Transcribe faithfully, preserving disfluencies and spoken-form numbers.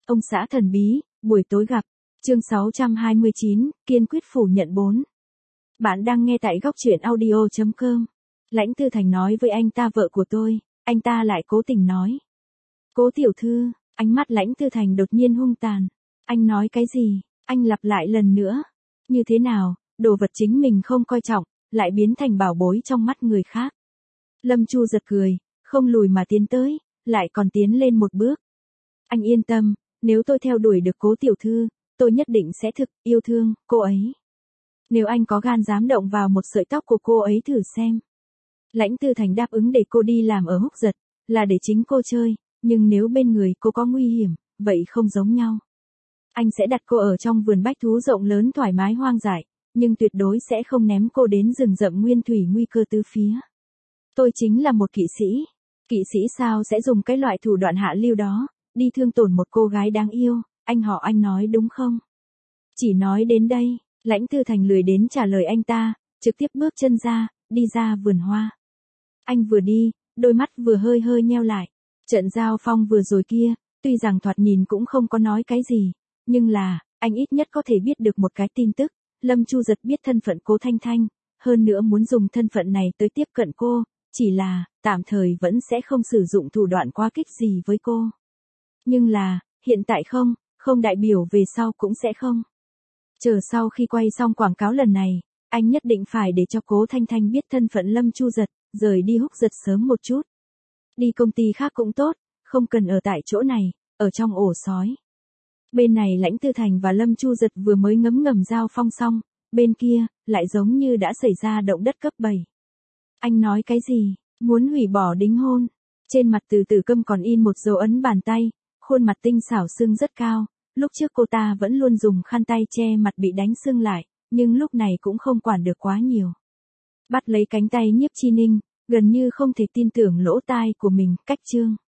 Ông xã thần bí, buổi tối gặp. Chương sáu trăm hai mươi chín, kiên quyết phủ nhận bốn. Bạn đang nghe tại góc truyện audio chấm com. Lãnh Tư Thành nói với anh ta vợ của tôi, anh ta lại cố tình nói. Cố tiểu thư, ánh mắt Lãnh Tư Thành đột nhiên hung tàn. Anh nói cái gì? Anh lặp lại lần nữa. Như thế nào, đồ vật chính mình không coi trọng, lại biến thành bảo bối trong mắt người khác. Lâm Chu giật cười, không lùi mà tiến tới, lại còn tiến lên một bước. Anh yên tâm, nếu tôi theo đuổi được cố tiểu thư, tôi nhất định sẽ thực yêu thương cô ấy. Nếu anh có gan dám động vào một sợi tóc của cô ấy thử xem. Lãnh Tư Thành đáp ứng để cô đi làm ở Húc Giật, là để chính cô chơi, nhưng nếu bên người cô có nguy hiểm, vậy không giống nhau. Anh sẽ đặt cô ở trong vườn bách thú rộng lớn thoải mái hoang dại, nhưng tuyệt đối sẽ không ném cô đến rừng rậm nguyên thủy nguy cơ tứ phía. Tôi chính là một kỵ sĩ. Kỵ sĩ sao sẽ dùng cái loại thủ đoạn hạ lưu đó, đi thương tổn một cô gái đáng yêu, anh họ anh nói đúng không? Chỉ nói đến đây, Lãnh Tư Thành lười đến trả lời anh ta, trực tiếp bước chân ra, đi ra vườn hoa. Anh vừa đi, đôi mắt vừa hơi hơi nheo lại. Trận giao phong vừa rồi kia, tuy rằng thoạt nhìn cũng không có nói cái gì, nhưng là, anh ít nhất có thể biết được một cái tin tức, Lâm Chu Giật biết thân phận Cố Thanh Thanh, hơn nữa muốn dùng thân phận này tới tiếp cận cô, chỉ là, tạm thời vẫn sẽ không sử dụng thủ đoạn quá kích gì với cô. Nhưng là, hiện tại không, không đại biểu về sau cũng sẽ không. Chờ sau khi quay xong quảng cáo lần này, anh nhất định phải để cho Cố Thanh Thanh biết thân phận Lâm Chu Giật, rời đi Húc Giật sớm một chút. Đi công ty khác cũng tốt, không cần ở tại chỗ này, ở trong ổ sói. Bên này Lãnh Tư Thành và Lâm Chu Giật vừa mới ngấm ngầm giao phong xong, bên kia, lại giống như đã xảy ra động đất cấp bảy. Anh nói cái gì? Muốn hủy bỏ đính hôn. Trên mặt Từ Tử Câm còn in một dấu ấn bàn tay, khuôn mặt tinh xảo sưng rất cao. Lúc trước cô ta vẫn luôn dùng khăn tay che mặt bị đánh sưng lại, nhưng lúc này cũng không quản được quá nhiều. Bắt lấy cánh tay Nhiếp Chi Ninh, gần như không thể tin tưởng lỗ tai của mình, cách trương.